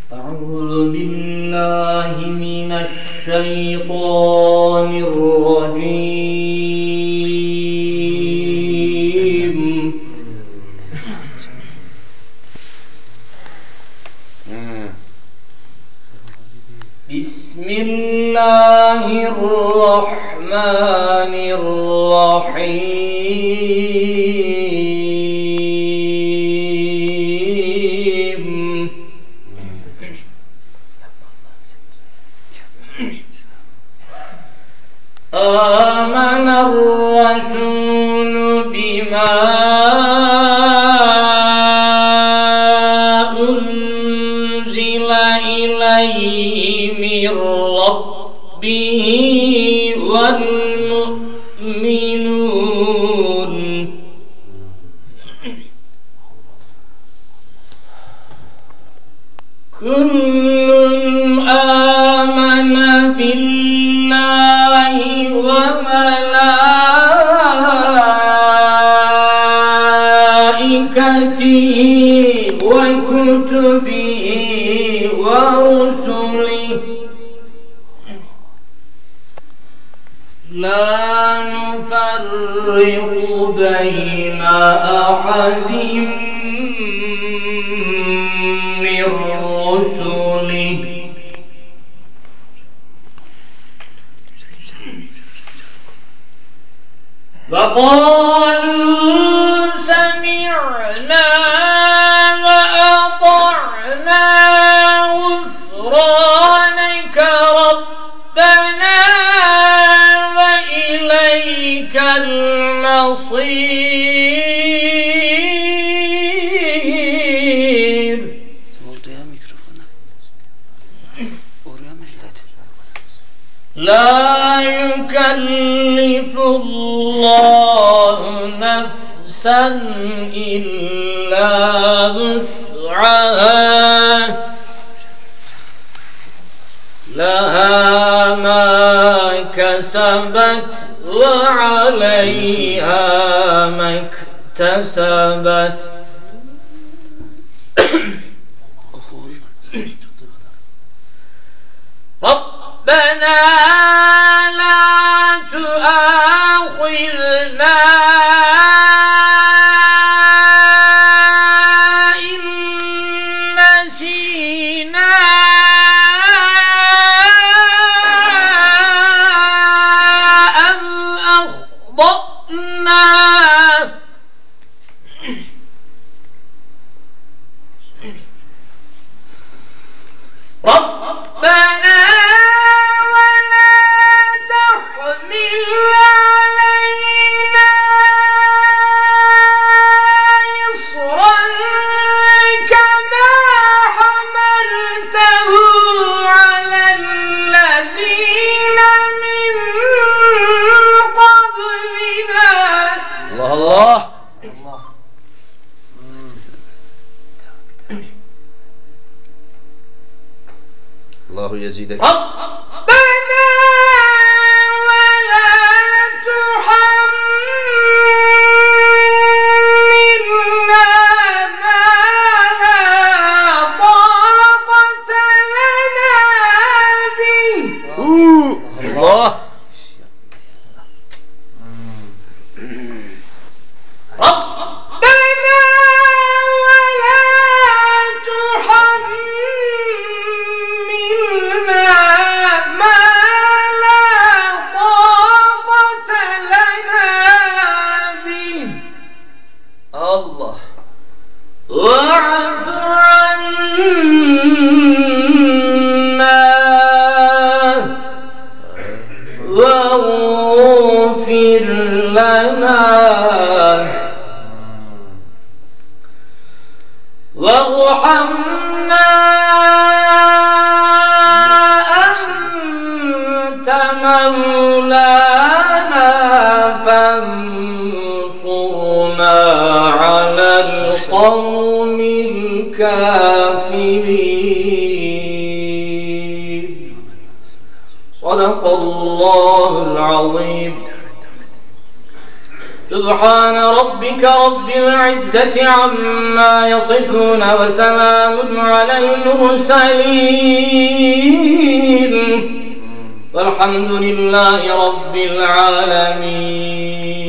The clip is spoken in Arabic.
أعوذ بالله من الشيطان الرجيم. بسم الله الرحمن الرحيم. آمن الرسول بما أنزل إليه من ربه والمؤمنون كل آمن بالله وملائكته وكتبه ورسله لا نفرق بين أحد من رسله وقالوا سمعنا وأطعنا غفرانك ربنا وإليك المصير. لا يكلف الله نفسا إلا وسعها لها ما كسبت وعليها ما اكتسبت ربنا لا تؤاخذنا إن نسينا أو أخطأنا ربنا ولا تحمل علينا إصرا كما حملته على الذين من قبلنا. الله الله يزيدك. ربنا ولا تحملنا ما لا طاقة لنا به. الله ربنا ولا تحملنا ما لا طاقة لنا به. الله واعف عنا واغفر لنا وارحمنا أنت مولانا فانصرنا على القوم الكافرين. صدق الله العظيم. سبحان ربك رب العزة عما يصفون وسلام على المرسلين والحمد لله رب العالمين.